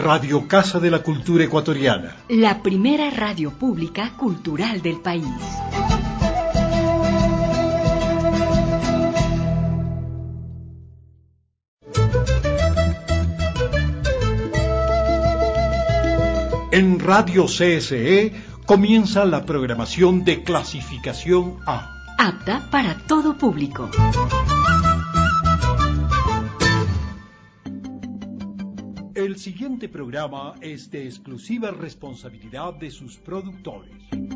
Radio Casa de la Cultura Ecuatoriana. La primera radio pública cultural del país. En Radio CSE comienza la programación de clasificación A. Apta para todo público. El siguiente programa es de exclusiva responsabilidad de sus productores.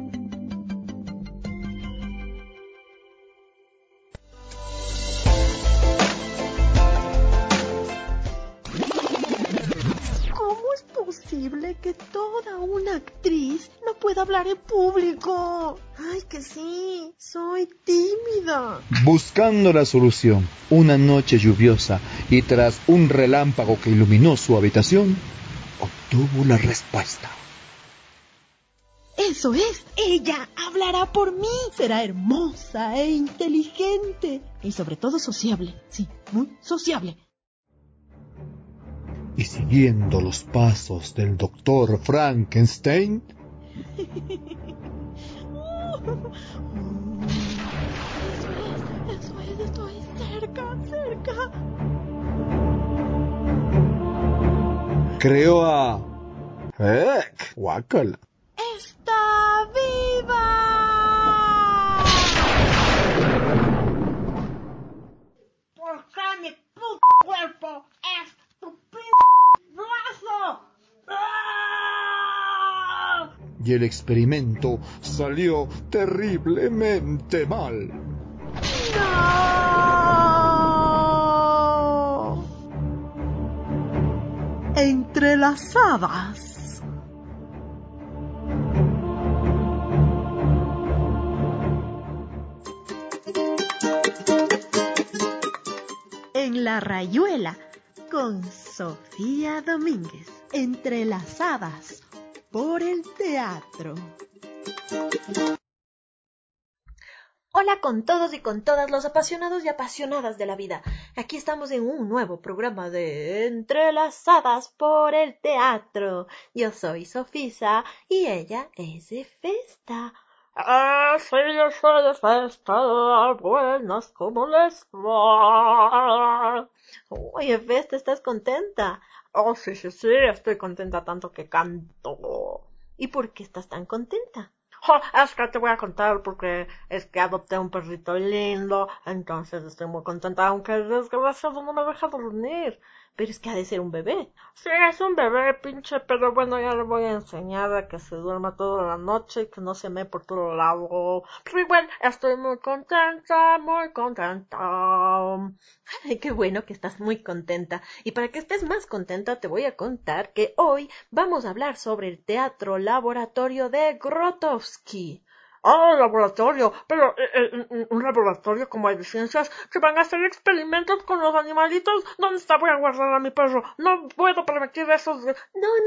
¿Cómo es posible que toda una actriz no pueda hablar en público? Ay, que sí, soy tímida. Buscando la solución, una noche lluviosa y tras un relámpago que iluminó su habitación, obtuvo la respuesta. Eso es, ella hablará por mí. Será hermosa e inteligente y sobre todo sociable. Sí, muy sociable. Y siguiendo los pasos del doctor Frankenstein, Eso es, estoy cerca. creó a... guácala. ¡Está viva! ¿Por qué mi puto cuerpo es tu brazo? ¡Ah! Y el experimento salió terriblemente mal. ¡No! Entrelazadas. En La Rayuela, con Sofía Domínguez. Entrelazadas por el teatro. Hola con todos y con todas los apasionados y apasionadas de la vida. Aquí estamos en un nuevo programa de Entrelazadas por el teatro. Yo soy Sofisa y ella es de Festa. Sí, yo soy de Festa. Buenas, ¿cómo les va? Oye, Festa, ¿estás contenta? Oh, sí, estoy contenta tanto que canto. ¿Y por qué estás tan contenta? Es que te voy a contar porque es que adopté un perrito lindo, entonces estoy muy contenta, aunque el desgraciado no me deja dormir. Pero es que ha de ser un bebé. Sí, es un bebé, pinche, pero bueno, ya le voy a enseñar a que se duerma toda la noche y que no se me por todo lado. Pero igual, estoy muy contenta, muy contenta. Ay, qué bueno que estás muy contenta. Y para que estés más contenta, te voy a contar que hoy vamos a hablar sobre el teatro laboratorio de Grotowski. Laboratorio, pero un laboratorio como el de ciencias que van a hacer experimentos con los animalitos. ¿Dónde está? Voy a guardar a mi perro. No puedo permitir esos. No.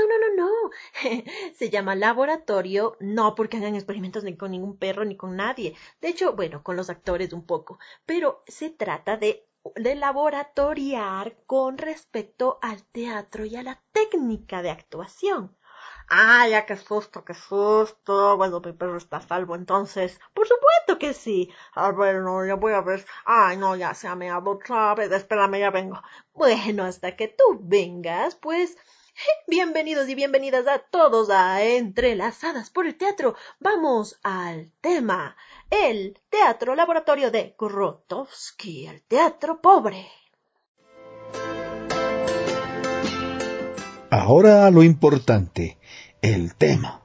Se llama laboratorio, no porque hagan experimentos ni con ningún perro ni con nadie. De hecho, bueno, con los actores un poco. Pero se trata de laboratoriar con respecto al teatro y a la técnica de actuación. Ya, qué susto. Bueno, mi perro está a salvo, entonces. Por supuesto que sí. A ver, no, ya voy a ver. Ay, no, ya se ha meado otra vez. Espérame, ya vengo. Bueno, hasta que tú vengas, pues... Bienvenidos y bienvenidas a todos a Entrelazadas por el Teatro. Vamos al tema. El teatro laboratorio de Grotowski, el teatro pobre. Ahora lo importante, el tema.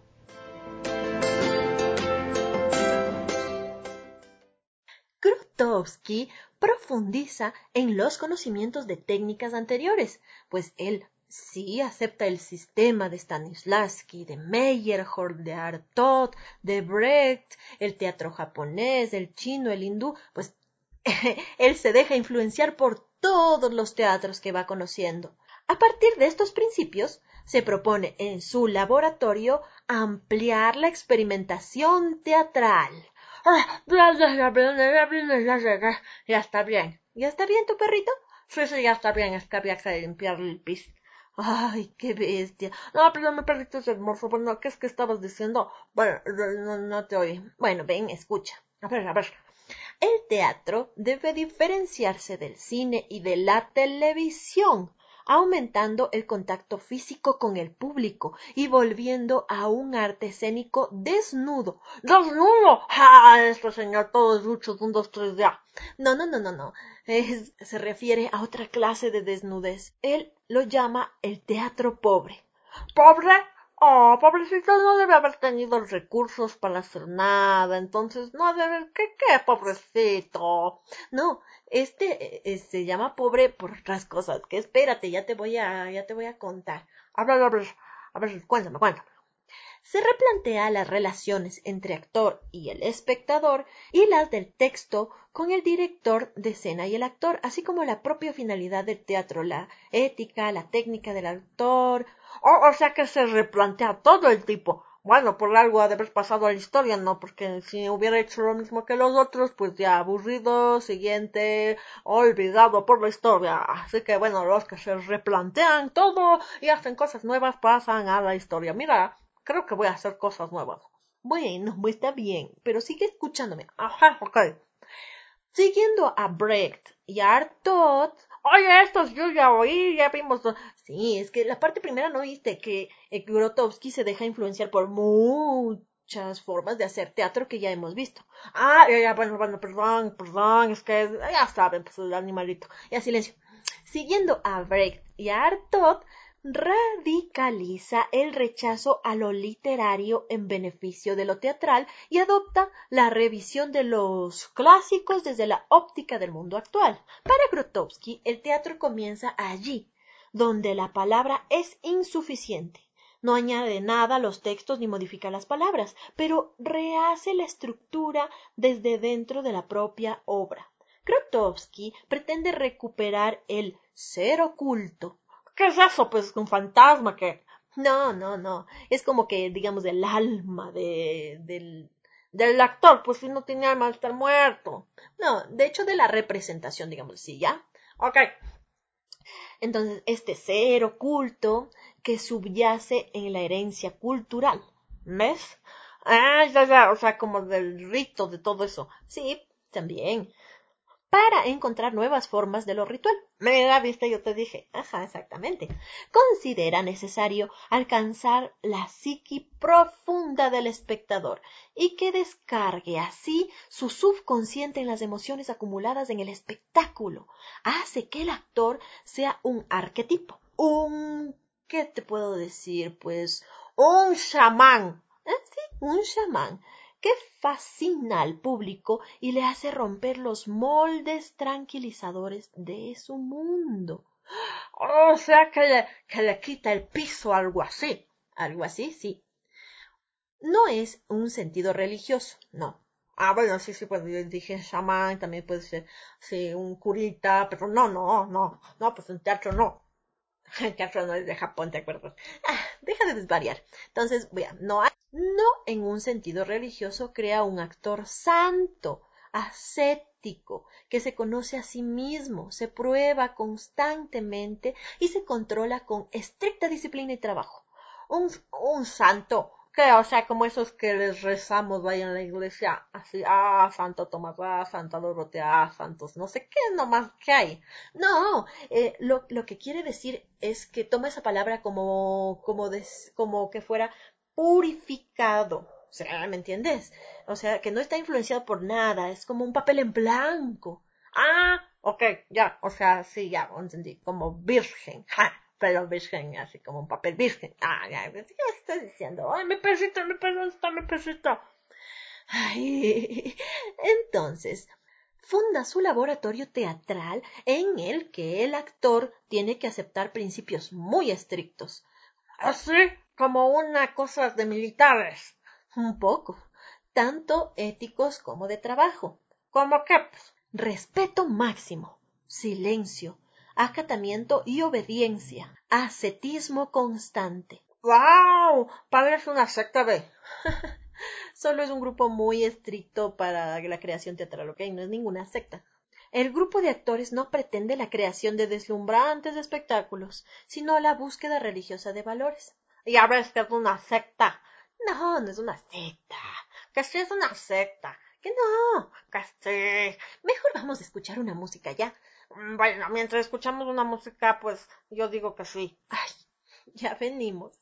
Grotowski profundiza en los conocimientos de técnicas anteriores, pues él sí acepta el sistema de Stanislavski, de Meyerhold, de Artaud, de Brecht, el teatro japonés, el chino, el hindú, pues él se deja influenciar por todos los teatros que va conociendo. A partir de estos principios, se propone en su laboratorio ampliar la experimentación teatral. Ya está bien. ¿Ya está bien tu perrito? Sí, ya está bien, es que había que limpiar el pis. Ay, qué bestia. No, pero me perdiste ese hermoso. Bueno, ¿qué es que estabas diciendo? Bueno, no te oí. Bueno, ven, escucha. A ver. El teatro debe diferenciarse del cine y de la televisión, aumentando el contacto físico con el público y volviendo a un arte escénico desnudo. ¡Desnudo! ¡Ah, esto, señor! Todo es lucho, 1, 2, 3, ya. No. Se refiere a otra clase de desnudez. Él lo llama el teatro pobre. ¿Pobre? Oh, pobrecito, no debe haber tenido recursos para hacer nada, entonces no debe, ¿qué, pobrecito? No, se llama pobre por otras cosas, que espérate, ya te voy a contar. A ver, cuéntame. Se replantea las relaciones entre actor y el espectador y las del texto con el director de escena y el actor, así como la propia finalidad del teatro, la ética, la técnica del actor. O sea que se replantea todo el tipo. Bueno, por algo ha de haber pasado a la historia, ¿no? Porque si hubiera hecho lo mismo que los otros, pues ya aburrido, siguiente, olvidado por la historia. Así que bueno, los que se replantean todo y hacen cosas nuevas pasan a la historia. Mira, creo que voy a hacer cosas nuevas. Bueno, está bien, pero sigue escuchándome. Ajá, ok. Siguiendo a Brecht y a Artaud. Oye, estos yo ya oí, ya vimos. Sí, es que la parte primera no viste que Grotowski se deja influenciar por muchas formas de hacer teatro que ya hemos visto. Bueno, perdón, es que ya saben, pues el animalito. Ya, silencio. Siguiendo a Brecht y a Artaud, radicaliza el rechazo a lo literario en beneficio de lo teatral y adopta la revisión de los clásicos desde la óptica del mundo actual. Para Grotowski, el teatro comienza allí, donde la palabra es insuficiente. No añade nada a los textos ni modifica las palabras, pero rehace la estructura desde dentro de la propia obra. Grotowski pretende recuperar el ser oculto. ¿Qué es eso? Pues un fantasma que... No. Es como que, digamos, el alma del actor. Pues si no tiene alma, está muerto. No, de hecho, de la representación, digamos así, ¿ya? Ok. Entonces, este ser oculto que subyace en la herencia cultural. ¿Ves? Ya. O sea, como del rito, de todo eso. Sí, también. Para encontrar nuevas formas de lo ritual. Mira, viste, yo te dije. Ajá, exactamente. Considera necesario alcanzar la psiqui profunda del espectador y que descargue así su subconsciente en las emociones acumuladas en el espectáculo. Hace que el actor sea un arquetipo. ¿Qué te puedo decir? Pues, un chamán. Sí, un chamán que fascina al público y le hace romper los moldes tranquilizadores de su mundo. O sea que le quita el piso, algo así. Algo así, sí. No es un sentido religioso, no. Bueno, sí, pues yo dije chamán, también puede ser, sí, un curita, pero no, pues en teatro no. El teatro no es de Japón, ¿te acuerdas? Deja de desvariar. Entonces, no en un sentido religioso crea un actor santo, ascético, que se conoce a sí mismo, se prueba constantemente y se controla con estricta disciplina y trabajo. Un santo, que, o sea, como esos que les rezamos, vayan a la iglesia, así, Santo Tomás, Santa Dorotea, santos, no sé qué nomás que hay. No, lo que quiere decir es que toma esa palabra como que fuera purificado. O sea, ¿me entiendes? O sea, que no está influenciado por nada, es como un papel en blanco. Ok, ya, o sea, sí, ya, entendí, como virgen, pero virgen, así como un papel virgen. Ya estoy diciendo, ay, mi perrito, está mi perrito. Ay, entonces, funda su laboratorio teatral en el que el actor tiene que aceptar principios muy estrictos. Así como una cosa de militares. Un poco. Tanto éticos como de trabajo. ¿Cómo qué? Respeto máximo. Silencio. Acatamiento y obediencia. Ascetismo constante. ¡Wow! Parece una secta, ve. Solo es un grupo muy estricto para la creación teatral, ¿ok? No es ninguna secta. El grupo de actores no pretende la creación de deslumbrantes espectáculos, sino la búsqueda religiosa de valores. Ya ves que es una secta. No, no es una secta. Que sí es una secta. Que no. Que sí. Mejor vamos a escuchar una música ya. Bueno, mientras escuchamos una música, pues yo digo que sí. Ay, ya venimos.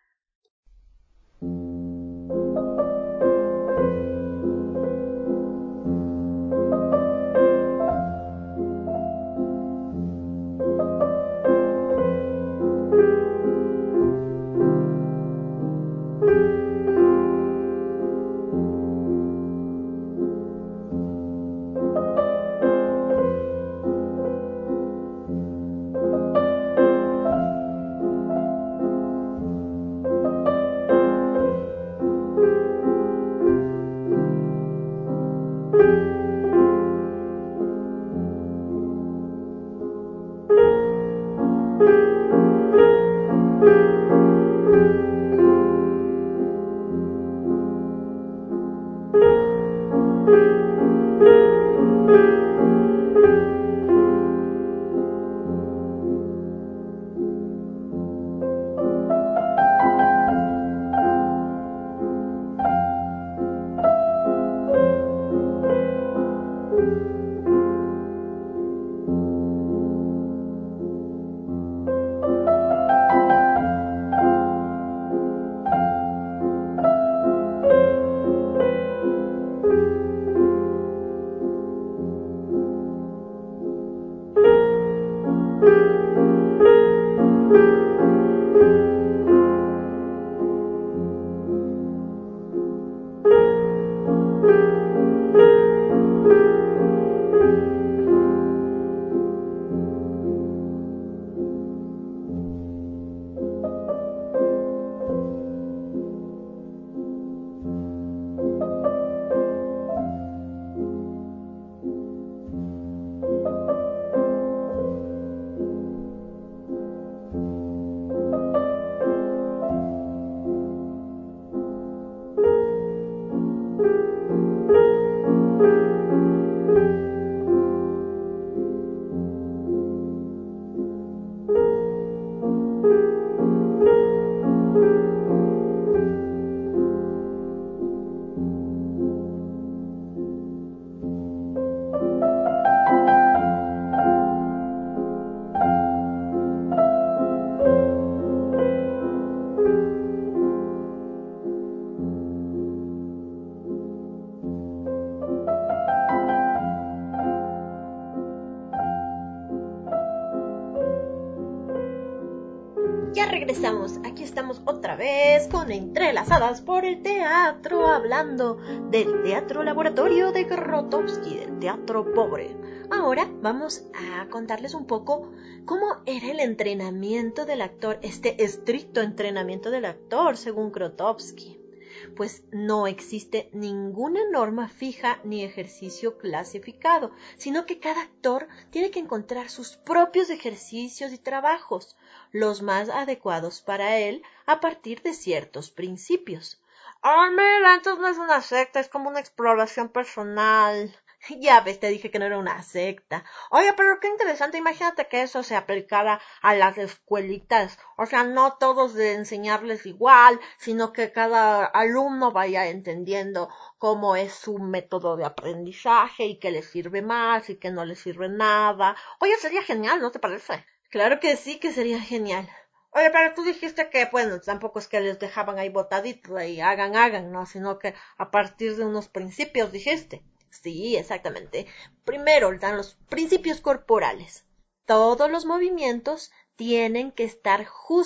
Ya regresamos, aquí estamos otra vez con Entrelazadas por el Teatro, hablando del Teatro Laboratorio de Grotowski, del teatro pobre. Ahora vamos a contarles un poco cómo era el entrenamiento del actor, este estricto entrenamiento del actor según Grotowski. Pues no existe ninguna norma fija ni ejercicio clasificado, sino que cada actor tiene que encontrar sus propios ejercicios y trabajos, los más adecuados para él a partir de ciertos principios. Ay, mira, entonces no es una secta, es como una exploración personal. Ya ves, te dije que no era una secta. Oye, pero qué interesante, imagínate que eso se aplicara a las escuelitas. O sea, no todos de enseñarles igual, sino que cada alumno vaya entendiendo cómo es su método de aprendizaje y qué le sirve más y qué no le sirve nada. Oye, sería genial, ¿no te parece? Claro que sí, que sería genial. Oye, pero tú dijiste que, bueno, tampoco es que les dejaban ahí botaditos y hagan, ¿no? Sino que a partir de unos principios, dijiste. Sí, exactamente. Primero dan los principios corporales. Todos los movimientos tienen que estar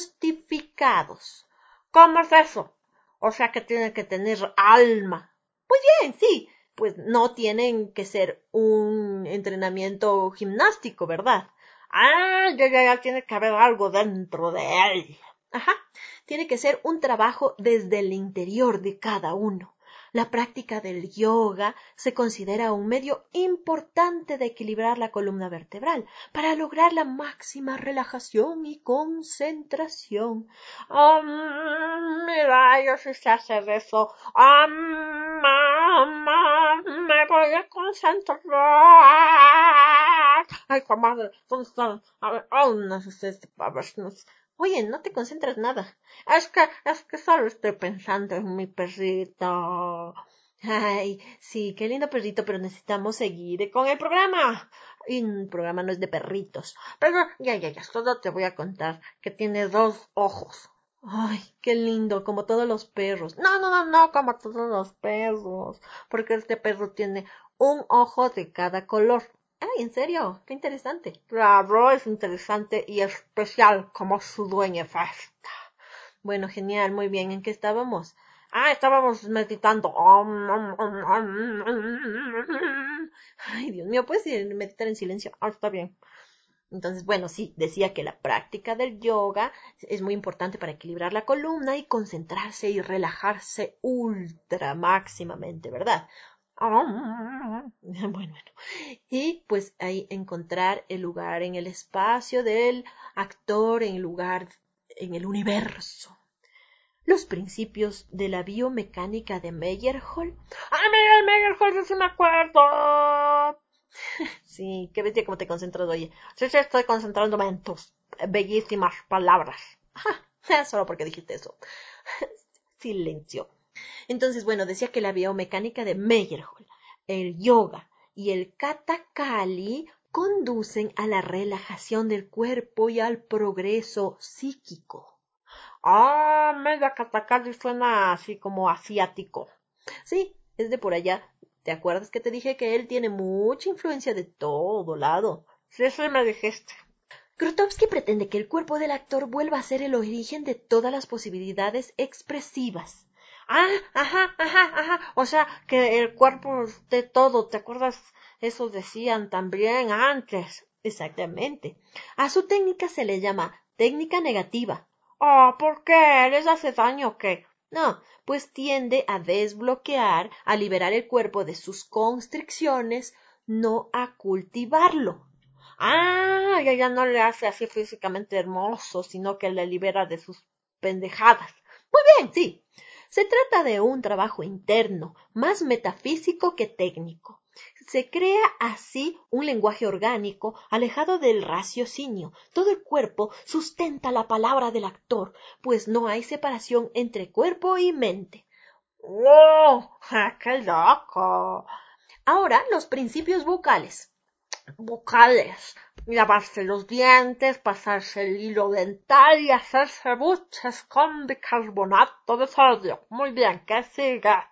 justificados. ¿Cómo es eso? O sea que tienen que tener alma. Pues bien, sí. Pues no tienen que ser un entrenamiento gimnástico, ¿verdad? Ah, ya tiene que haber algo dentro de él. Ajá. Tiene que ser un trabajo desde el interior de cada uno. La práctica del yoga se considera un medio importante de equilibrar la columna vertebral para lograr la máxima relajación y concentración. Mira, yo sí sé hacer eso. Me voy a concentrar. Ay, comadre, ¿dónde están? A ver, no sé, a ver, no sé. Oye, no te concentras nada. Es que solo estoy pensando en mi perrito. Ay, sí, qué lindo perrito, pero necesitamos seguir con el programa. Y el programa no es de perritos. Pero ya, solo te voy a contar que tiene 2 ojos. Ay, qué lindo, como todos los perros. No, como todos los perros. Porque este perro tiene un ojo de cada color. Ay, ¿en serio? Qué interesante. Claro, es interesante y especial como su dueña Festa. Bueno, genial, muy bien. ¿En qué estábamos? Estábamos meditando. Ay, Dios mío, ¿puedes meditar en silencio? Está bien. Entonces, bueno, sí, decía que la práctica del yoga es muy importante para equilibrar la columna y concentrarse y relajarse ultra máximamente, ¿verdad? Bueno. Y pues ahí encontrar el lugar en el espacio del actor, en el lugar en el universo. Los principios de la biomecánica de Meyerhold. Meyerhold, yo sí me acuerdo. Sí, qué bestia cómo te concentras, oye. Sí, estoy concentrándome en tus bellísimas palabras. Solo porque dijiste eso. Silencio. Entonces, bueno, decía que la biomecánica de Meyerhold, el yoga y el katakali conducen a la relajación del cuerpo y al progreso psíquico. Media katakali suena así como asiático. Sí, es de por allá. ¿Te acuerdas que te dije que él tiene mucha influencia de todo lado? Sí, me dijiste. Grotowski pretende que el cuerpo del actor vuelva a ser el origen de todas las posibilidades expresivas. Ajá. O sea, que el cuerpo de todo, ¿te acuerdas? Eso decían también antes. Exactamente. A su técnica se le llama técnica negativa. ¿Por qué? ¿Les hace daño o qué? No, pues tiende a desbloquear, a liberar el cuerpo de sus constricciones, no a cultivarlo. Ya no le hace así físicamente hermoso, sino que le libera de sus pendejadas. Muy bien, sí. Se trata de un trabajo interno, más metafísico que técnico. Se crea así un lenguaje orgánico, alejado del raciocinio. Todo el cuerpo sustenta la palabra del actor, pues no hay separación entre cuerpo y mente. ¡Wow! ¡Qué loco! Ahora, los principios vocales. Lavarse los dientes, pasarse el hilo dental y hacerse buches con bicarbonato de sodio. Muy bien, que siga.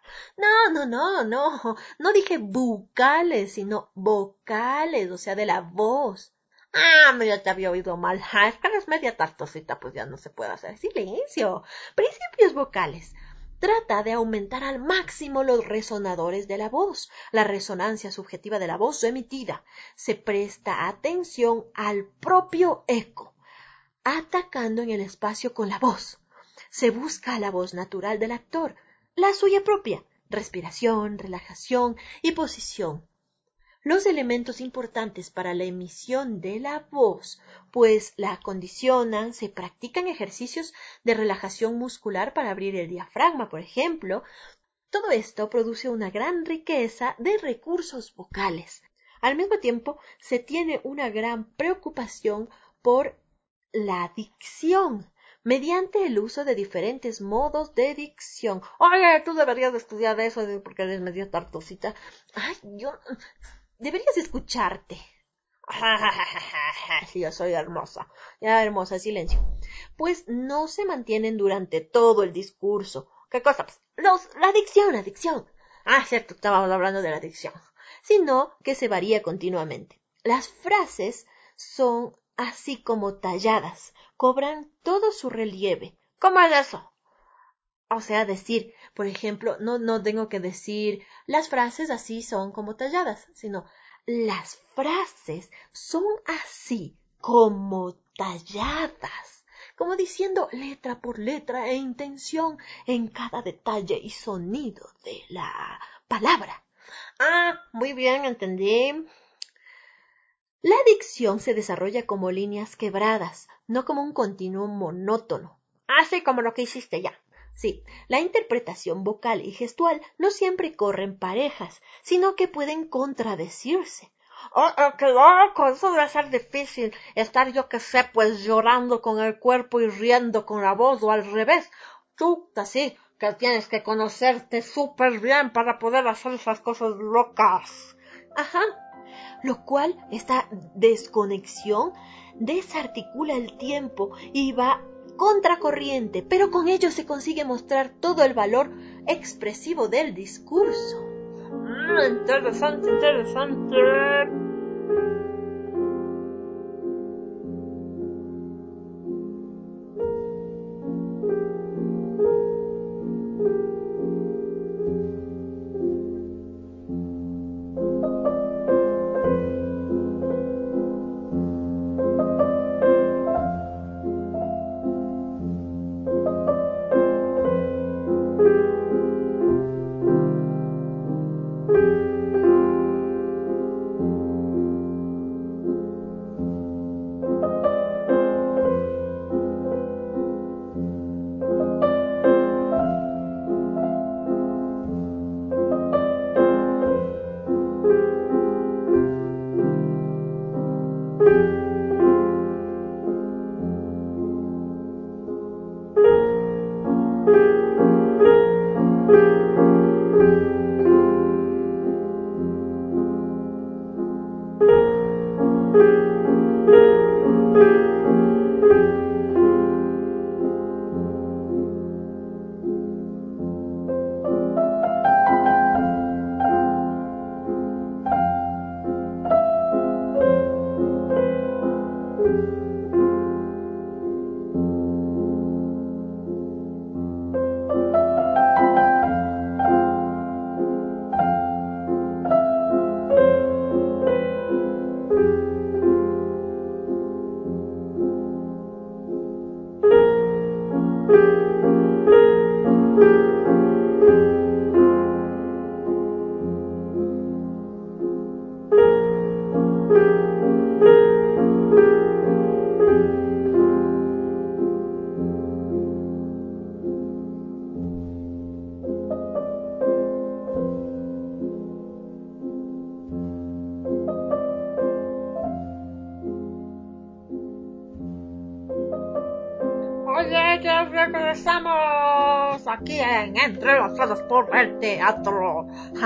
No dije bucales, sino vocales, o sea, de la voz. Ya te había oído mal. Es que eres media tartosita, pues ya no se puede hacer. Silencio. Principios vocales. Trata de aumentar al máximo los resonadores de la voz, la resonancia subjetiva de la voz emitida. Se presta atención al propio eco, atacando en el espacio con la voz. Se busca la voz natural del actor, la suya propia, respiración, relajación y posición. Los elementos importantes para la emisión de la voz, pues la acondicionan, se practican ejercicios de relajación muscular para abrir el diafragma, por ejemplo. Todo esto produce una gran riqueza de recursos vocales. Al mismo tiempo, se tiene una gran preocupación por la dicción, mediante el uso de diferentes modos de dicción. Oye, tú deberías de estudiar eso porque eres medio tartosita. Deberías escucharte. Sí, yo soy hermosa. Ya, hermosa, silencio. Pues no se mantienen durante todo el discurso. ¿Qué cosa? La dicción. Cierto, estábamos hablando de la dicción. Sino que se varía continuamente. Las frases son así como talladas, cobran todo su relieve. ¿Cómo es eso? O sea, decir, por ejemplo, no tengo que decir las frases así son como talladas, sino las frases son así como talladas. como diciendo letra por letra e intención en cada detalle y sonido de la palabra. Muy bien, entendí. La dicción se desarrolla como líneas quebradas, no como un continuo monótono. Sí, como lo que hiciste ya. Sí, la interpretación vocal y gestual no siempre corren parejas, sino que pueden contradecirse. ¡Qué loco! Eso debe ser difícil. Estar, yo que sé, pues llorando con el cuerpo y riendo con la voz, o al revés. Tú, así, que tienes que conocerte súper bien para poder hacer esas cosas locas. Ajá. Lo cual, esta desconexión desarticula el tiempo y va contracorriente, pero con ello se consigue mostrar todo el valor expresivo del discurso. Interesante, interesante. Oye, ya regresamos aquí en Entrelazadas por el Teatro.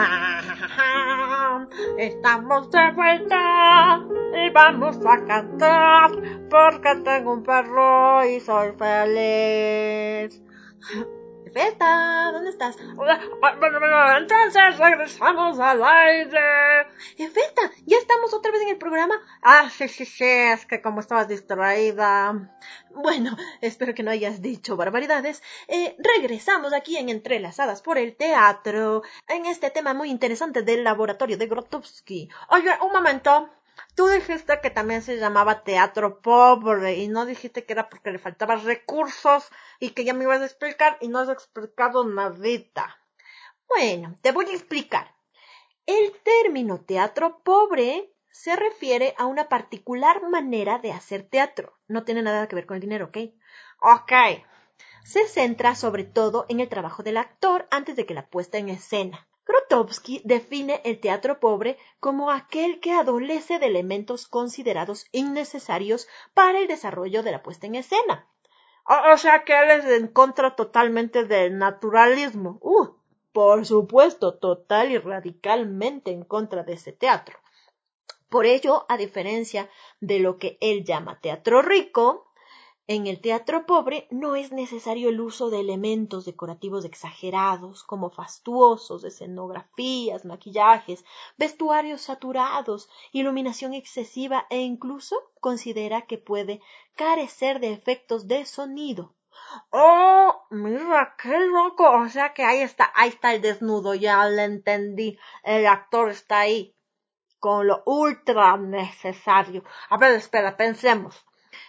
Estamos de vuelta y vamos a cantar porque tengo un perro y soy feliz. Efeta, ¿dónde estás? Bueno, entonces regresamos al aire. Efeta, ¿ya estamos otra vez en el programa? Sí, es que como estabas distraída. Bueno, espero que no hayas dicho barbaridades. Regresamos aquí en Entrelazadas por el Teatro, en este tema muy interesante del laboratorio de Grotowski. Oye, un momento. Tú dijiste que también se llamaba teatro pobre y no dijiste que era porque le faltaban recursos y que ya me ibas a explicar y no has explicado nadita. Bueno, te voy a explicar. El término teatro pobre se refiere a una particular manera de hacer teatro. No tiene nada que ver con el dinero, ¿ok? Ok. Se centra sobre todo en el trabajo del actor antes de que la puesta en escena. Grotowski define el teatro pobre como aquel que adolece de elementos considerados innecesarios para el desarrollo de la puesta en escena. O sea que él es en contra totalmente del naturalismo. Por supuesto, total y radicalmente en contra de ese teatro. Por ello, a diferencia de lo que él llama teatro rico, en el teatro pobre no es necesario el uso de elementos decorativos exagerados, como fastuosos, escenografías, maquillajes, vestuarios saturados, iluminación excesiva e incluso considera que puede carecer de efectos de sonido. Oh, mira, qué loco. O sea que ahí está el desnudo, ya lo entendí. El actor está ahí con lo ultra necesario. A ver, espera, pensemos.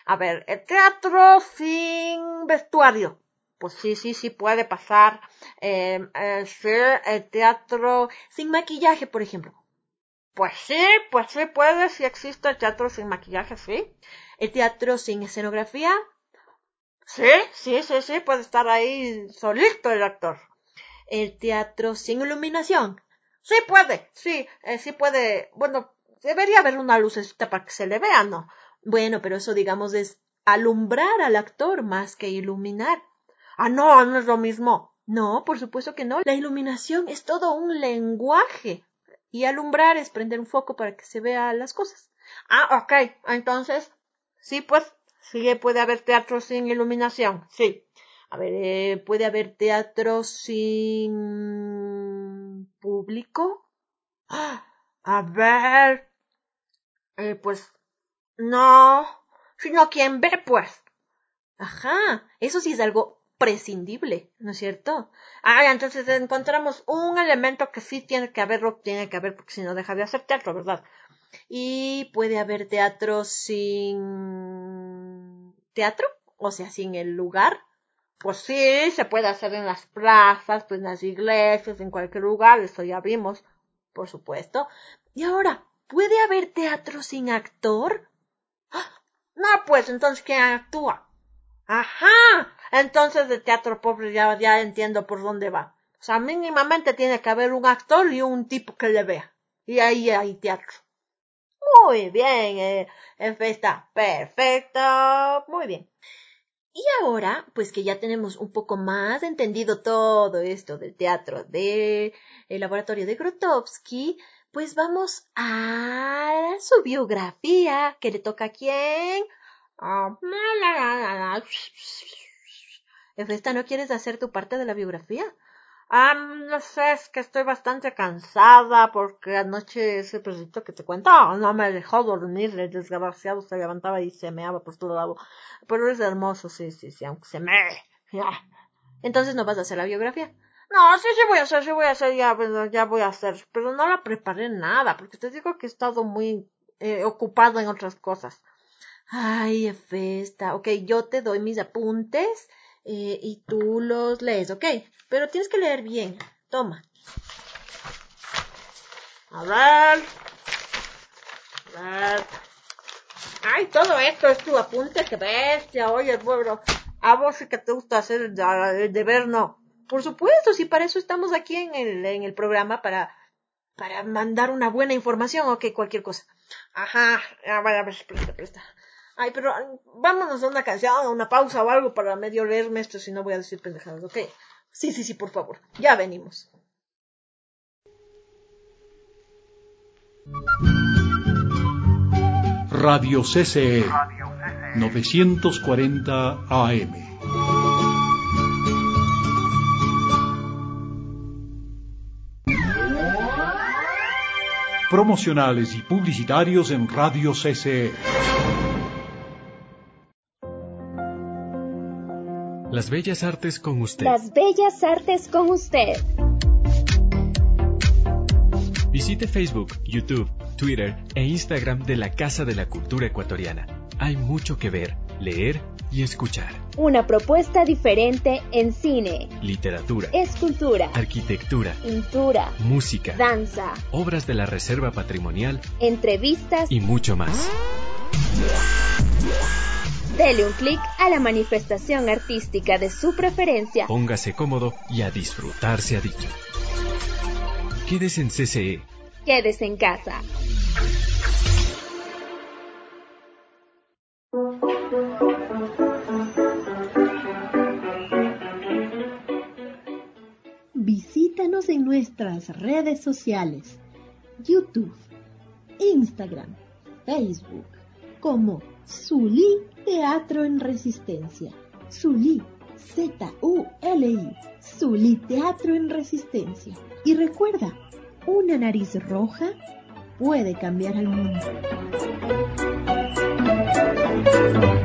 A ver, el teatro sin vestuario. Pues sí puede pasar. Sí, el teatro sin maquillaje, por ejemplo. Pues sí puede, sí existe el teatro sin maquillaje, sí. El teatro sin escenografía. Sí, puede estar ahí solito el actor. El teatro sin iluminación. Sí puede. Bueno, debería haber una lucecita para que se le vea, ¿no? Bueno, pero eso, digamos, es alumbrar al actor más que iluminar. No es lo mismo. No, por supuesto que no. La iluminación es todo un lenguaje. Y alumbrar es prender un foco para que se vean las cosas. Ok. Entonces, sí, pues, sí puede haber teatro sin iluminación. Sí. A ver, ¿puede haber teatro sin público? A ver, pues, no. Sino quien ve, pues. Ajá, eso sí es algo prescindible, ¿no es cierto? Entonces encontramos un elemento que sí tiene que haber, porque si no deja de hacer teatro, ¿verdad? Y puede haber teatro sin teatro, o sea, sin el lugar. Pues sí, se puede hacer en las plazas, pues en las iglesias, en cualquier lugar, eso ya vimos, por supuesto. Y ahora, ¿puede haber teatro sin actor? No, pues entonces, ¿quién actúa? Ajá, entonces de teatro pobre ya entiendo por dónde va. O sea, mínimamente tiene que haber un actor y un tipo que le vea. Y ahí hay teatro. Muy bien, está perfecto, muy bien. Y ahora, pues que ya tenemos un poco más entendido todo esto del teatro del laboratorio de Grotowski, pues vamos a su biografía, que le toca a quién. Esta, ¿no quieres hacer tu parte de la biografía? No sé, es que estoy bastante cansada porque anoche ese perrito que te cuento no me dejó dormir, el desgraciado se levantaba y se meaba por todo lado. Pero es hermoso, sí, aunque se mee. Ya. Entonces no vas a hacer la biografía. No, sí voy a hacer, ya voy a hacer. Pero no la preparé nada, porque te digo que he estado muy ocupado en otras cosas. Ay, Festa. Ok, yo te doy mis apuntes y tú los lees, ok. Pero tienes que leer bien. Toma. A ver. Ay, todo esto es tu apunte, que bestia. Oye, pueblo, a vos sí que te gusta hacer el deber, ¿no? Por supuesto, sí, para eso estamos aquí en el programa, para mandar una buena información, ok, cualquier cosa. Ajá, a ver, presta. Ay, pero vámonos a una canción, a una pausa o algo para medio leerme esto, si no voy a decir pendejadas, ¿ok? Sí, por favor. Ya venimos. Radio CCE 940 AM. Promocionales y publicitarios en Radio CCE. Las Bellas Artes con usted. Las Bellas Artes con usted. Visite Facebook, YouTube, Twitter e Instagram de la Casa de la Cultura Ecuatoriana. Hay mucho que ver, leer y escuchar. Una propuesta diferente en cine, literatura, escultura, arquitectura, pintura, música, danza, obras de la Reserva Patrimonial, entrevistas y mucho más. Dele un clic a la manifestación artística de su preferencia. Póngase cómodo y a disfrutar se ha dicho. Quédese en CCE. Quédese en casa. Visítanos en nuestras redes sociales, YouTube, Instagram, Facebook, como Zulí Teatro en Resistencia. Zulí, Z-U-L-I, Zulí Teatro en Resistencia. Y recuerda, una nariz roja puede cambiar al mundo.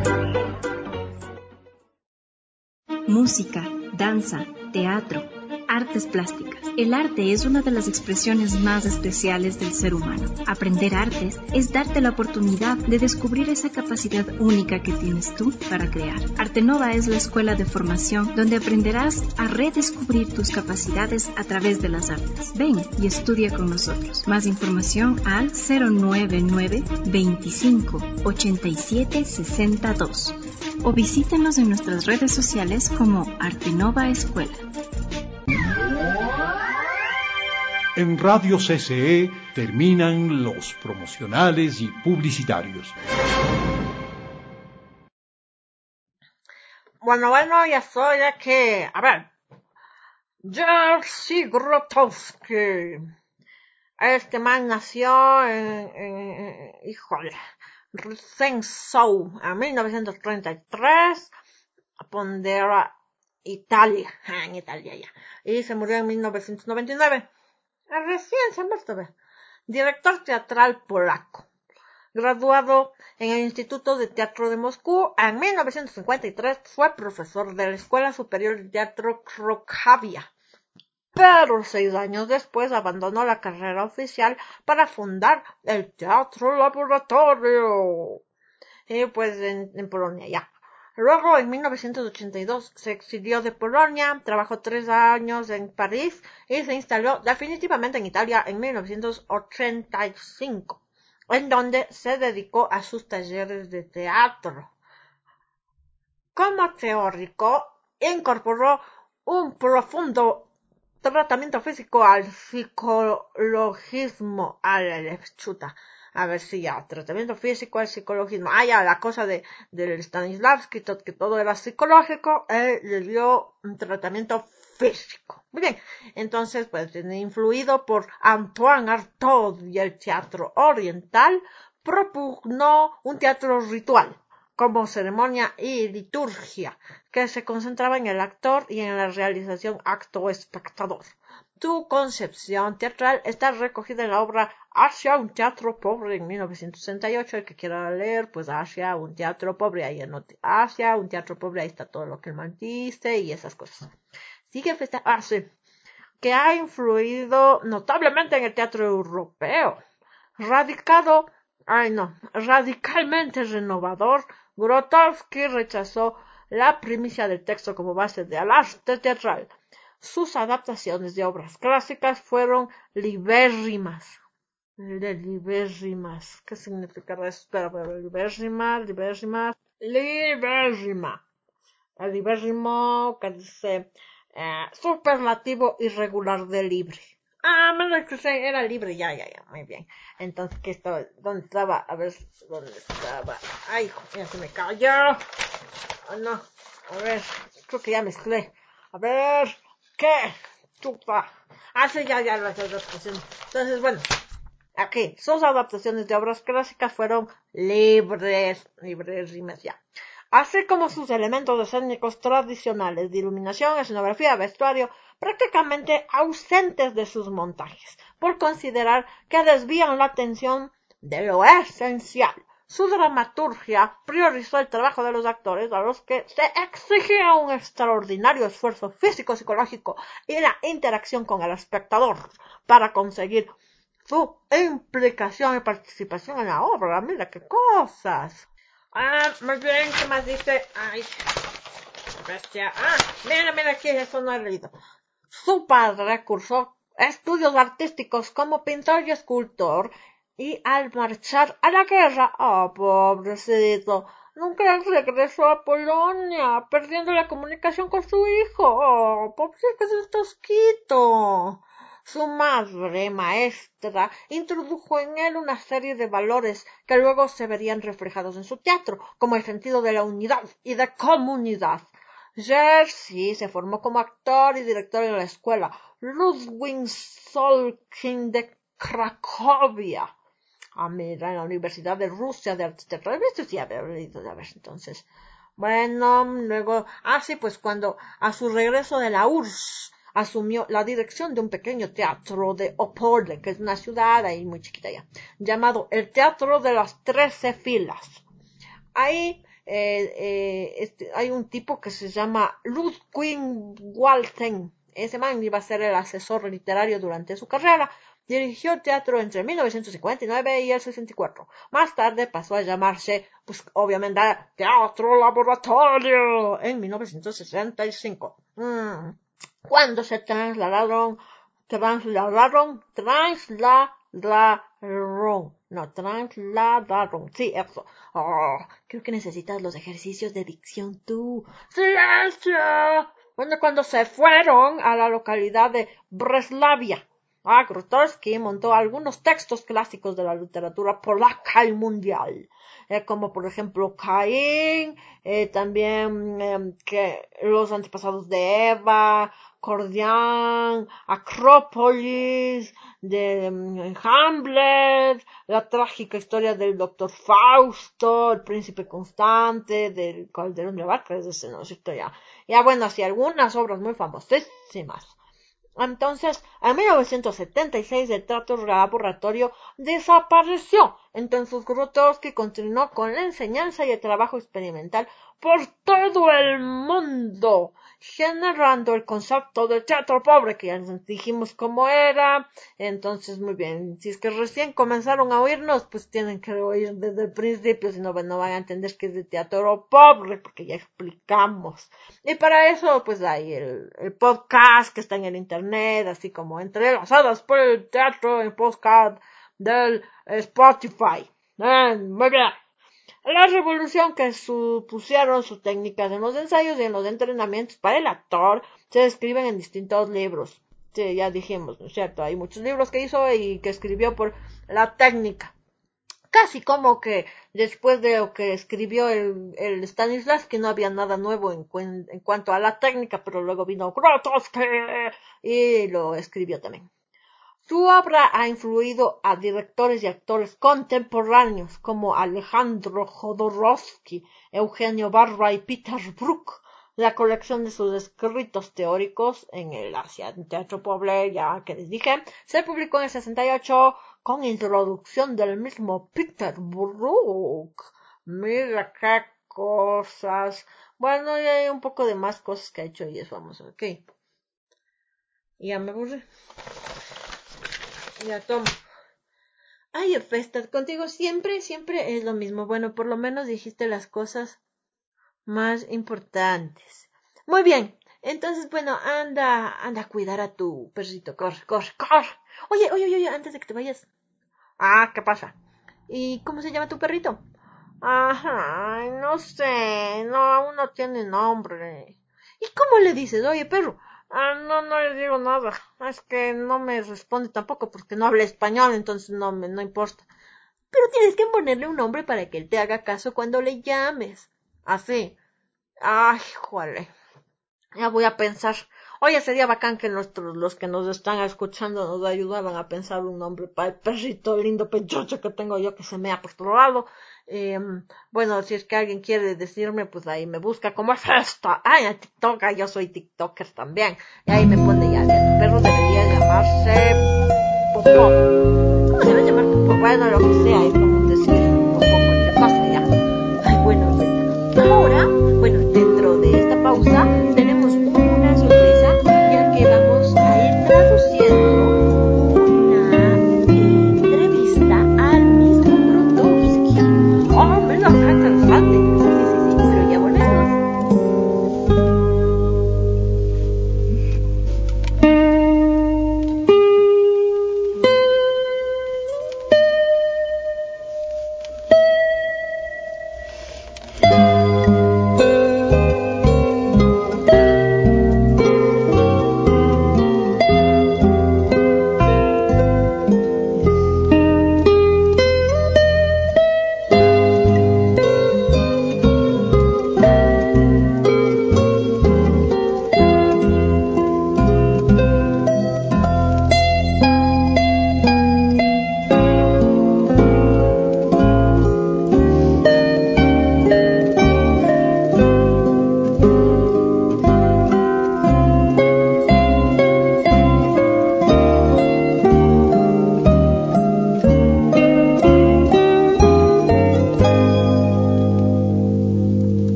Música, danza, teatro, Artes plásticas. El arte es una de las expresiones más especiales del ser humano. Aprender artes es darte la oportunidad de descubrir esa capacidad única que tienes tú para crear. Artenova es la escuela de formación donde aprenderás a redescubrir tus capacidades a través de las artes. Ven y estudia con nosotros. Más información al 099 25 87 62 o visítanos en nuestras redes sociales como Artenova Escuela. En Radio CCE terminan los promocionales y publicitarios. Bueno, ya soy aquí. A ver, Jerzy Grotowski. Este man nació híjole, Rzeszów, en 1933, Pondera, Italia, en Italia ya. Y se murió en 1999. Recién se muerto, director teatral polaco. Graduado en el Instituto de Teatro de Moscú, en 1953 fue profesor de la Escuela Superior de Teatro Cracovia. Pero 6 años después abandonó la carrera oficial para fundar el Teatro Laboratorio. Y pues en Polonia ya. Luego, en 1982, se exilió de Polonia, trabajó 3 años en París y se instaló definitivamente en Italia en 1985, en donde se dedicó a sus talleres de teatro. Como teórico, incorporó un profundo tratamiento físico al psicologismo, a ver si ya, tratamiento físico al psicologismo, ya, la cosa de Stanislavski, que todo era psicológico, él le dio un tratamiento físico. Muy bien, entonces, pues, influido por Antoine Artaud y el teatro oriental, propugnó un teatro ritual, como ceremonia y liturgia, que se concentraba en el actor y en la realización acto-espectador. Su concepción teatral está recogida en la obra Hacia un teatro pobre en 1968. El que quiera leer, pues Hacia un teatro pobre, ahí anote. Hacia un teatro pobre, ahí está todo lo que el man dice y esas cosas. Sigue sí, que ha influido notablemente en el teatro europeo. Radicalmente renovador, Grotowski rechazó la primicia del texto como base del arte teatral. Sus adaptaciones de obras clásicas fueron libérrimas. ¿Qué significa esto? Libérrima. El libérrimo que dice superlativo irregular de libre. Mira que era libre, ya, muy bien. Entonces, ¿qué estaba? ¿Dónde estaba? A ver, ¿dónde estaba? Ay, ya se me cayó. No, a ver, creo que ya mezclé. A ver, ¿qué? Chupa. Sí, ya, las adaptaciones. Entonces, bueno, aquí, sus adaptaciones de obras clásicas fueron libres, ya. Así como sus elementos escénicos tradicionales de iluminación, escenografía, vestuario, prácticamente ausentes de sus montajes, por considerar que desvían la atención de lo esencial. Su dramaturgia priorizó el trabajo de los actores, a los que se exigía un extraordinario esfuerzo físico-psicológico y la interacción con el espectador para conseguir su implicación y participación en la obra. Mira qué cosas. Muy bien, ¿qué más dice? Ay, bestia. Mira aquí, eso no he leído. Su padre cursó estudios artísticos como pintor y escultor, y al marchar a la guerra, pobrecito, nunca regresó a Polonia, perdiendo la comunicación con su hijo. Pobrecito, que es tosquito. Su madre, maestra, introdujo en él una serie de valores que luego se verían reflejados en su teatro, como el sentido de la unidad y de comunidad. Jerzy se formó como actor y director en la escuela Ludwig Solkin de Cracovia. Mira, en la Universidad de Rusia de Artes Teatrales. Esto sí había leído, a ver, entonces. Bueno, luego, pues cuando a su regreso de la URSS, asumió la dirección de un pequeño teatro de Opole, que es una ciudad ahí muy chiquita ya, llamado el Teatro de las 13 Filas. Ahí hay un tipo que se llama Ludwig Walten, Ese man iba a ser el asesor literario durante su carrera. Dirigió el teatro entre 1959 y el 64. Más tarde pasó a llamarse, pues obviamente, Teatro Laboratorio en 1965. Cuando se trasladaron, sí, eso. Creo que necesitas los ejercicios de dicción tú. ¡Silencio! Bueno, cuando se fueron a la localidad de Breslavia, Grotowski montó algunos textos clásicos de la literatura polaca y mundial, como por ejemplo Caín, también que los antepasados de Eva, Cordián, Acrópolis, de Hamlet, la trágica historia del doctor Fausto, el príncipe Constante, del Calderón de Barca, ese no es cierto ya. Ya bueno, así algunas obras muy famosísimas. Entonces, en 1976 el Teatro Laboratorio desapareció. Entonces Grotowski continuó con la enseñanza y el trabajo experimental por todo el mundo, generando el concepto de teatro pobre, que ya dijimos cómo era. Entonces, muy bien, si es que recién comenzaron a oírnos, pues tienen que oír desde el principio, si no, van a entender que es de teatro pobre, porque ya explicamos. Y para eso, pues hay el podcast que está en el internet, así como Entrelazadas por el Teatro, el podcast del Spotify. Muy bien. La revolución que supusieron sus técnicas en los ensayos y en los entrenamientos para el actor se describen en distintos libros. Sí, ya dijimos, ¿no es cierto? Hay muchos libros que hizo y que escribió por la técnica. Casi como que después de lo que escribió el Stanislavski no había nada nuevo en cuanto a la técnica, pero luego vino Grotowski y lo escribió también. Su obra ha influido a directores y actores contemporáneos como Alejandro Jodorowsky, Eugenio Barba y Peter Brook. La colección de sus escritos teóricos en el Teatro Pobre, ya que les dije, se publicó en el 68 con introducción del mismo Peter Brook. Mira qué cosas. Bueno, y hay un poco de más cosas que ha hecho y eso vamos a ver. Ok. Ya me aburrí. Ya tomo. Ay, Festa, contigo siempre es lo mismo. Bueno, por lo menos dijiste las cosas más importantes. Muy bien. Entonces, bueno, anda a cuidar a tu perrito. Corre. Oye, antes de que te vayas. ¿Qué pasa? ¿Y cómo se llama tu perrito? Ajá, no sé, no, aún no tiene nombre. ¿Y cómo le dices? Oye, perro. No le digo nada. Es que no me responde tampoco porque no habla español, entonces no importa. Pero tienes que ponerle un nombre para que él te haga caso cuando le llames. Así. Ay, joder. Ya voy a pensar. Oye, sería bacán que los que nos están escuchando nos ayudaran a pensar un nombre para el perrito lindo pechocho que tengo yo que se me ha postulado. Bueno, si es que alguien quiere decirme, pues ahí me busca como es esto. En TikTok, yo soy TikToker también. Y ahí me pone ya, tu perro debería llamarse Popó. ¿Cómo debe llamar Popó? Bueno, lo que sea, es como decir Popó, cualquier cosa ya. Ay, bueno, ahora, bueno, dentro de esta pausa, tenemos una sorpresa, ya que vamos a ir traduciendo una entrevista al mismo Grotowski. Mira, qué interesante. Sí, pero ya volvemos.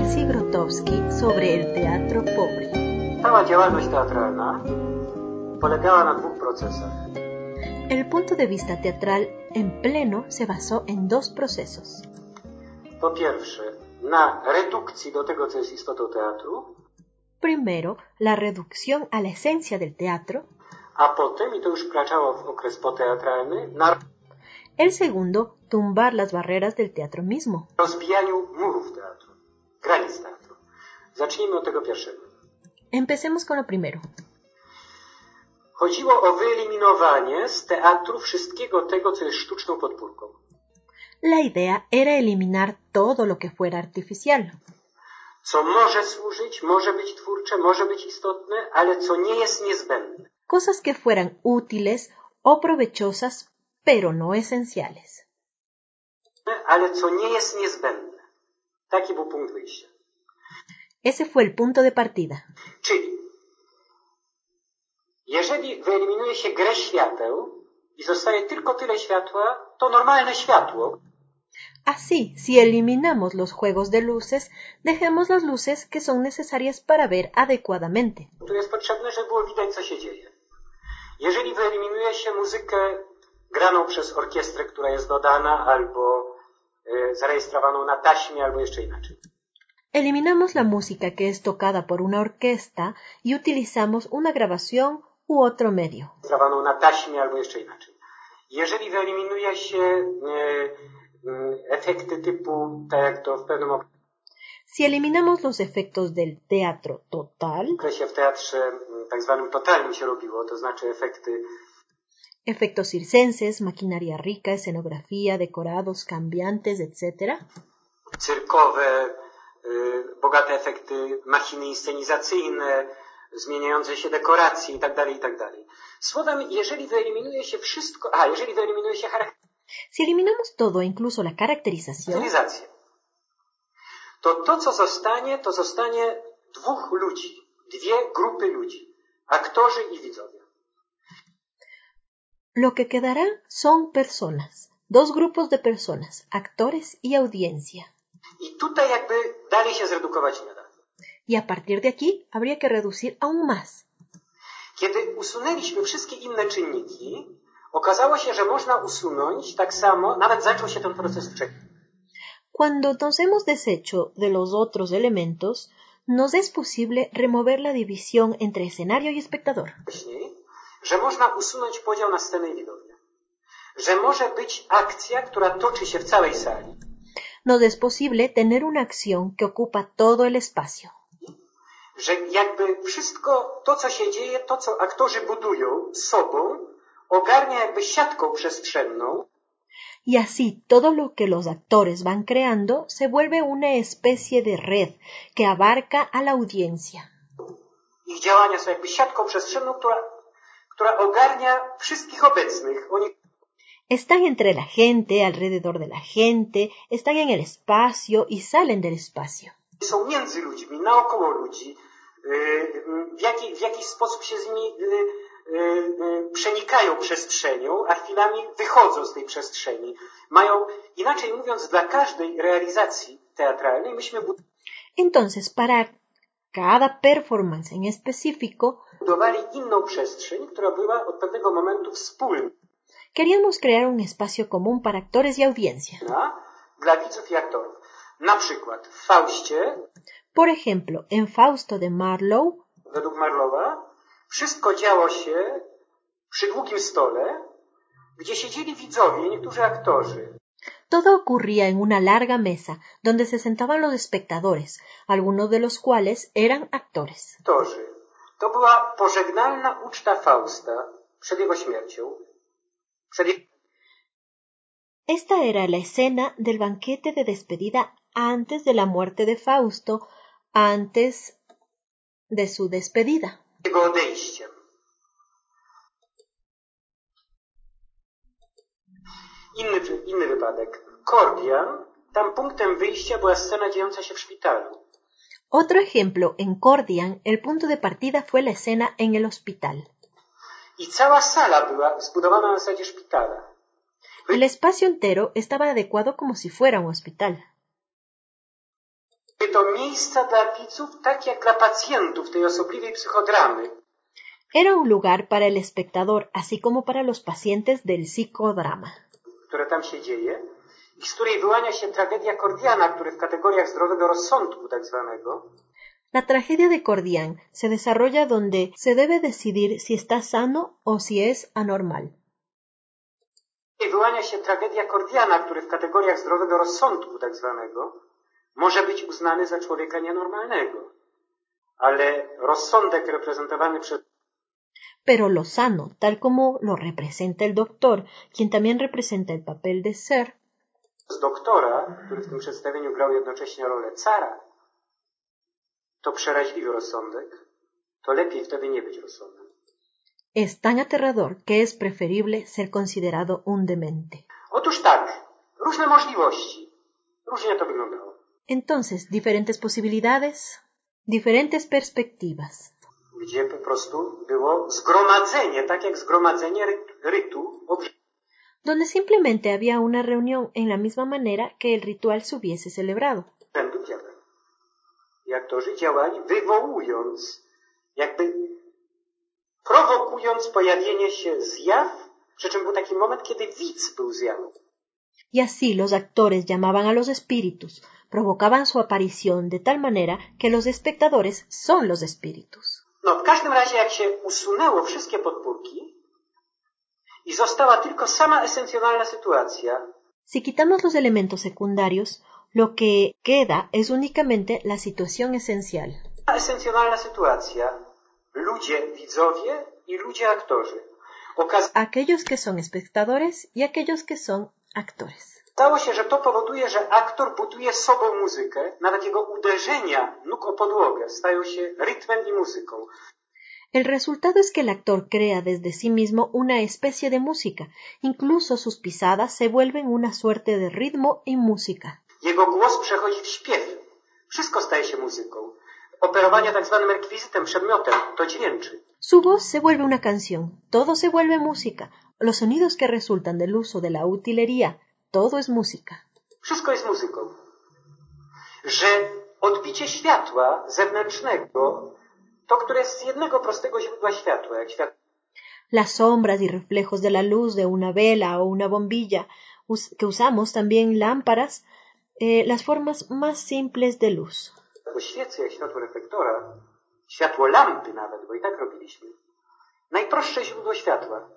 Nancy Grotowski sobre el teatro pobre. Cała działalność teatralna polegała na dwóch procesach. El punto de vista teatral en pleno se basó en dos procesos. Po pierwsze, na redukcji do tego, co jest istotą teatru. Primero, la reducción a la esencia del teatro. A potem, i to już wkraczało w okres poteatralny, na el segundo, tumbar las barreras del teatro mismo. Rozbijaniu murów teatru, granic teatru. Zacznijmy od tego pierwszego. Empecemos con lo primero. Chodziło o wyeliminowanie z teatru wszystkiego tego, co jest sztuczną podpórką. La idea era eliminar todo lo que fuera artificial. Co może służyć, może być twórcze, może być istotne, ale co nie jest niezbędne. Cosas que fueran útiles o provechosas, pero no esenciales. Ale co nie jest niezbędne. Taki był punkt wyjścia. Ese fue el punto de partida. Czyli, jeżeli wyeliminuje się grę świateł i zostaje tylko tyle światła, to normalne światło. Así, si eliminamos los juegos de luces, dejemos las luces que son necesarias para ver adecuadamente. Tu jest potrzebne, żeby było widać, co się dzieje. Jeżeli wyeliminuje się muzykę graną przez orkiestrę, która jest dodana, albo zarejestrowaną na taśmie, albo jeszcze inaczej. Eliminamos la música que es tocada por una orquesta y utilizamos una grabación u otro medio. Zarejestrowaną na taśmie, albo jeszcze inaczej. Jeżeli wyeliminuje się efekty typu, tak jak to w pewnym okresie. Si eliminamos los efectos del teatro total, w okresie w teatrze tak zwanym totalnym się robiło, to znaczy efectos circenses, maquinaria rica, escenografía, decorados, cambiantes, etc. Cyrkowe, bogate efekty, machiny inscenizacyjne, zmieniające się dekoracje itd., itd. Słowem, jeżeli wyeliminuje się wszystko, jeżeli wyeliminuje się Si eliminamos todo, incluso la caracterización, to co zostanie dwóch ludzi, dwie grupy ludzi, aktorzy i widzowie. Lo que quedará son personas, dos grupos de personas, actores y audiencia. I tutaj jakby dalej się zredukować nie da. Y a partir de aquí habría que reducir aún más. Kiedy usunęliśmy wszystkie inne czynniki, okazało się, że można usunąć tak samo, nawet zaczął się ten proces wcześniej. Cuando nos hemos deshecho de los otros elementos, nos es posible remover la división entre escenario y espectador. Że można usunąć podział na scenę i widownię. Że może być akcja, która toczy się w całej sali. Nos es posible tener una acción que ocupa todo el espacio. Że jakby wszystko to, co się dzieje, to, co aktorzy budują sobą, ogarnia jakby siatką przestrzenną. Y así todo lo que los actores van creando se vuelve una especie de red que abarca a la audiencia. Ich działania są jakby siatką przestrzenną, która ogarnia wszystkich obecnych. Están entre la gente, alrededor de la gente, están en el espacio y salen del espacio. Są między ludźmi, naokoło ludzi, w jakiś sposób się z nimi przenikają przestrzenią, a chwilami wychodzą z tej przestrzeni. Mają, inaczej mówiąc, dla każdej realizacji teatralnej myśmy Entonces, para cada performance en específico, budowali inną przestrzeń, która była od pewnego momentu wspólna. Queríamos crear un espacio común para actores y audiencia. Dla widzów i aktorów. Na przykład w Faustie, por ejemplo, en Fausto de Marlowe, według Marlowa, wszystko działo się przy długim stole, gdzie siedzieli widzowie i niektórzy aktorzy. Todo ocurría en una larga mesa, donde se sentaban los espectadores, algunos de los cuales eran actores. To była pożegnalna uczta Fausta przed jego śmiercią. Esta era la escena del banquete de despedida antes de la muerte de Fausto, antes de su despedida. Jego odejściem. Inny wypadek. Cordian, tam punktem wyjścia była scena dziejąca się w szpitalu. Otro ejemplo, en Cordian, el punto de partida fue la escena en el hospital. I cała sala była zbudowana na zasadzie szpitala. El espacio entero estaba adecuado como si fuera un hospital. To miejsca dla widzów, tak jak dla pacjentów tej osobliwej psychodramy. Era un lugar para el espectador, así como para los pacientes del psicodrama. Które tam się dzieje i z której wyłania się tragedia Cordiana, który w kategoriach zdrowego rozsądku tak zwanego La tragedia de Cordian se desarrolla donde se debe decidir si está sano o si es anormal. Wyłania się tragedia Cordiana, który w kategoriach zdrowego rozsądku tak zwanego może być uznany za człowieka nienormalnego. Ale rozsądek reprezentowany przez Pero lo sano, tal como lo representa el doctor, quien también representa el papel de ser, z doktora, który w tym przedstawieniu grał jednocześnie rolę cara, to przeraźliwy rozsądek, to lepiej wtedy nie być rozsądnym. es tan aterrador que es preferible ser considerado un demente. Otóż tak, różne możliwości. Różnie to wyglądało. Entonces, diferentes posibilidades, diferentes perspectivas. Gdzie po prostu było zgromadzenie, tak jak zgromadzenie rytu, donde simplemente había una reunión en la misma manera que el ritual se hubiese celebrado. I aktorzy działali wywołując, jakby prowokując pojawienie się zjaw, przy czym był taki moment, kiedy widz był zjawą. Y así los actores llamaban a los espíritus, provocaban su aparición de tal manera que los espectadores son los espíritus. No, w każdym razie jak się usunęło wszystkie podpórki i została tylko sama esencjonalna sytuacja. Si quitamos los elementos secundarios, lo que queda es únicamente la situación esencial. Esencjonalna sytuacja, ludzie widzowie i ludzie aktorzy. Aquellos que son espectadores y aquellos que son actores. Stało się, że to powoduje, że aktor buduje sobą muzykę, nawet jego uderzenia nóg o podłogę stają się rytmem i muzyką. El resultado es que el actor crea desde sí mismo una especie de música, incluso sus pisadas se vuelven una suerte de ritmo y música. Jego głos przechodzi w śpiew. Wszystko staje się muzyką. Operowanie tak zwanym rekwizytem, przedmiotem, to dźwięczy. Su voz se vuelve una canción, todo se vuelve música. Los sonidos que resultan del uso de la utilería, todo es música. Wszystko jest muzyką. Że odbicie światła zewnętrznego, to, które jest z jednego prostego źródła światła, jak światło. Las sombras y reflejos de la luz de una vela o una bombilla, que usamos también lámparas, las formas más simples de luz. Światło świecy, jak światło reflektora, światło lampy nawet, bo i tak robiliśmy. Najprostsze źródło światła.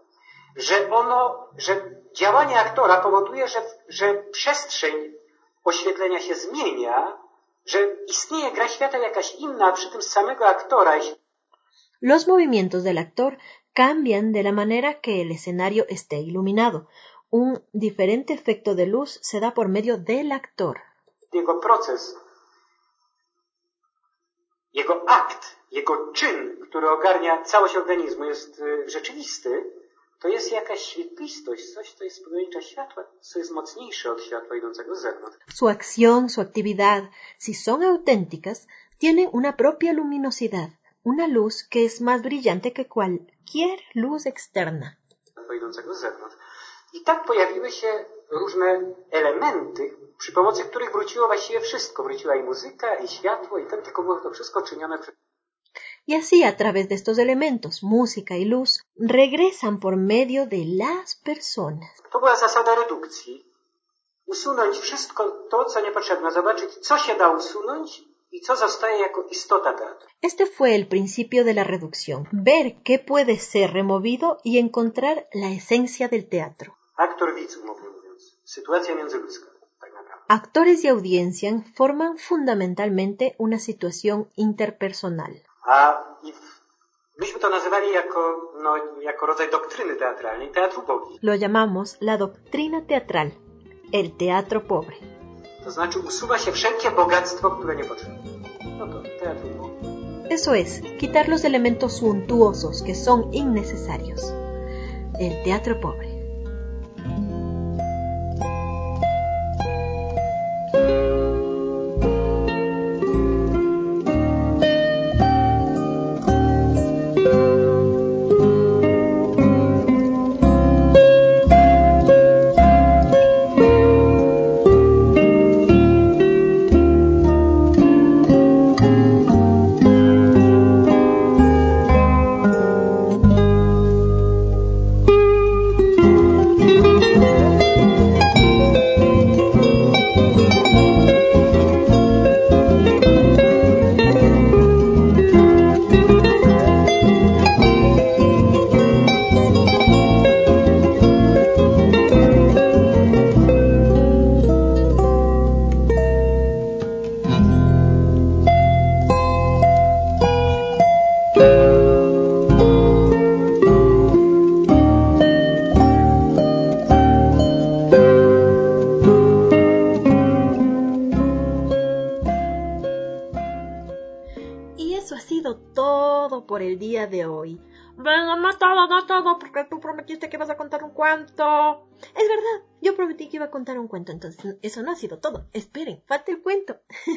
Że działanie aktora powoduje, że przestrzeń oświetlenia się zmienia, że istnieje gra światła jakaś inna, a przy tym samego aktora. Los movimientos del actor cambian de la manera que el escenario esté iluminado. Un diferente efecto de luz se da por medio del actor. Jego proces, jego akt, jego czyn, który ogarnia całość organizmu, jest rzeczywisty, to jest jakaś świetlistość, coś, co jest pogranicza światła, co jest mocniejsze od światła idącego z zewnątrz. Su acción, su actividad, si son auténticas, tienen una propia luminosidad, una luz que es más brillante que cualquier luz externa. Idącego z zewnątrz. I tak pojawiły się różne elementy, przy pomocy których wróciło właściwie wszystko. Wróciła i muzyka, i światło, i ten, tylko było to wszystko czynione przez... Y así, a través de estos elementos, música y luz, regresan por medio de las personas. To była zasada redukcji. Usunąć wszystko to, co niepotrzebne, zobaczyć, co się da usunąć i co zostaje jako istota teatru. Este fue el principio de la reducción, ver qué puede ser removido y encontrar la esencia del teatro. Aktor widz, umownie mówiąc. Sytuacja międzyludzka, tak naprawdę. Actores y audiencia forman fundamentalmente una situación interpersonal. Myśmy to nazywali jako rodzaj doktryny teatralnej, teatru bogi. Lo llamamos la doctrina teatral, el teatro pobre. To znaczy usuwa się wszelkie bogactwo, które niepotrzebne. No to teatru bogi. Eso es, quitar los elementos suntuosos que son innecesarios. El teatro pobre. último por el día de hoy. Bueno, no todo, porque tú prometiste que ibas a contar un cuento. Es verdad, yo prometí que iba a contar un cuento, entonces eso no ha sido todo. Esperen, falta el cuento.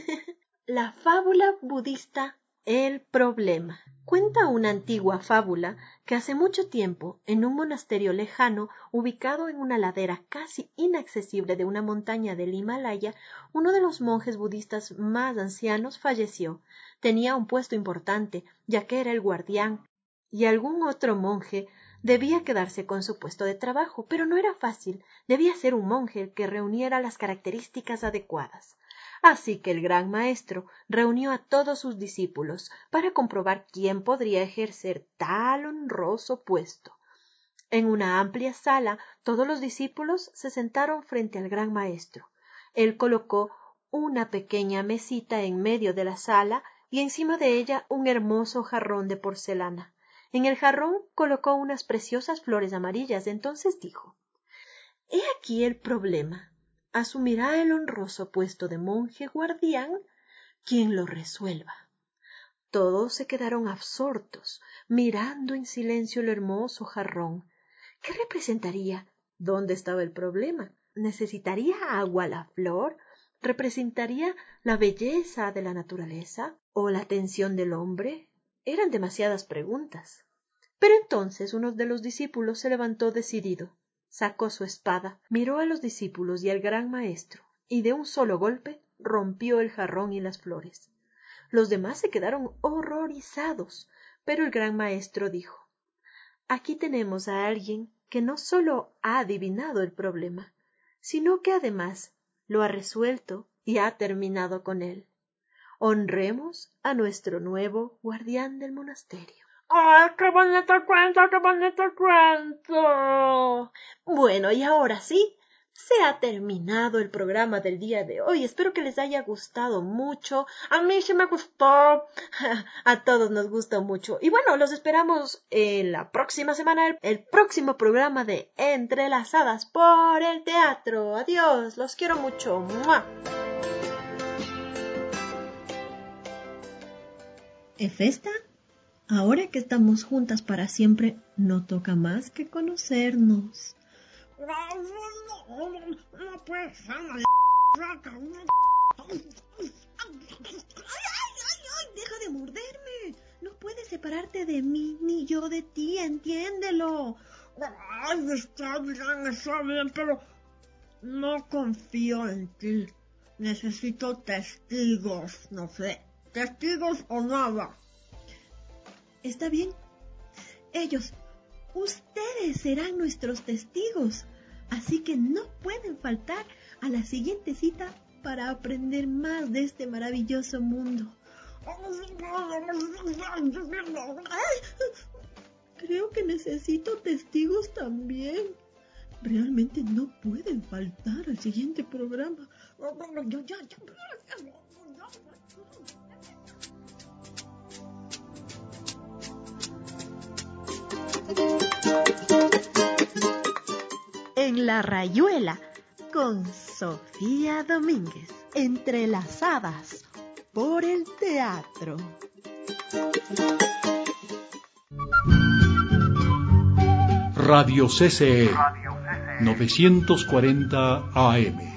La fábula budista, el problema. Cuenta una antigua fábula que hace mucho tiempo, en un monasterio lejano, ubicado en una ladera casi inaccesible de una montaña del Himalaya, uno de los monjes budistas más ancianos falleció. Tenía un puesto importante, ya que era el guardián, y algún otro monje debía quedarse con su puesto de trabajo, pero no era fácil. Debía ser un monje que reuniera las características adecuadas. Así que el gran maestro reunió a todos sus discípulos para comprobar quién podría ejercer tal honroso puesto. En una amplia sala, todos los discípulos se sentaron frente al gran maestro. Él colocó una pequeña mesita en medio de la sala y encima de ella un hermoso jarrón de porcelana. En el jarrón colocó unas preciosas flores amarillas. Entonces dijo: «He aquí el problema. Asumirá el honroso puesto de monje guardián quien lo resuelva». Todos se quedaron absortos, mirando en silencio el hermoso jarrón. ¿Qué representaría? ¿Dónde estaba el problema? ¿Necesitaría agua la flor? ¿Representaría la belleza de la naturaleza? ¿O la atención del hombre? Eran demasiadas preguntas. Pero entonces uno de los discípulos se levantó decidido. Sacó su espada, miró a los discípulos y al gran maestro, y de un solo golpe rompió el jarrón y las flores. Los demás se quedaron horrorizados, pero el gran maestro dijo: «Aquí tenemos a alguien que no solo ha adivinado el problema, sino que además lo ha resuelto y ha terminado con él. Honremos a nuestro nuevo guardián del monasterio». ¡Ay, qué bonito cuento, qué bonito cuento! Bueno, y ahora sí, se ha terminado el programa del día de hoy. Espero que les haya gustado mucho. A mí sí me gustó. A todos nos gustó mucho. Y bueno, los esperamos en la próxima semana, el próximo programa de Entrelazadas por el Teatro. Adiós, los quiero mucho. ¡Mua! ¿Efesta? Ahora que estamos juntas para siempre, no toca más que conocernos. No puede ser. ¡Ay! ¡Deja de morderme! No puedes separarte de mí, ni yo de ti, entiéndelo. Ay, está bien, pero no confío en ti. Necesito testigos, no sé, testigos o nada. Está bien. Ustedes serán nuestros testigos, así que no pueden faltar a la siguiente cita para aprender más de este maravilloso mundo. Creo que necesito testigos también. Realmente no pueden faltar al siguiente programa. En la Rayuela, con Sofía Domínguez. Entrelazadas por el teatro. Radio CCE 940 AM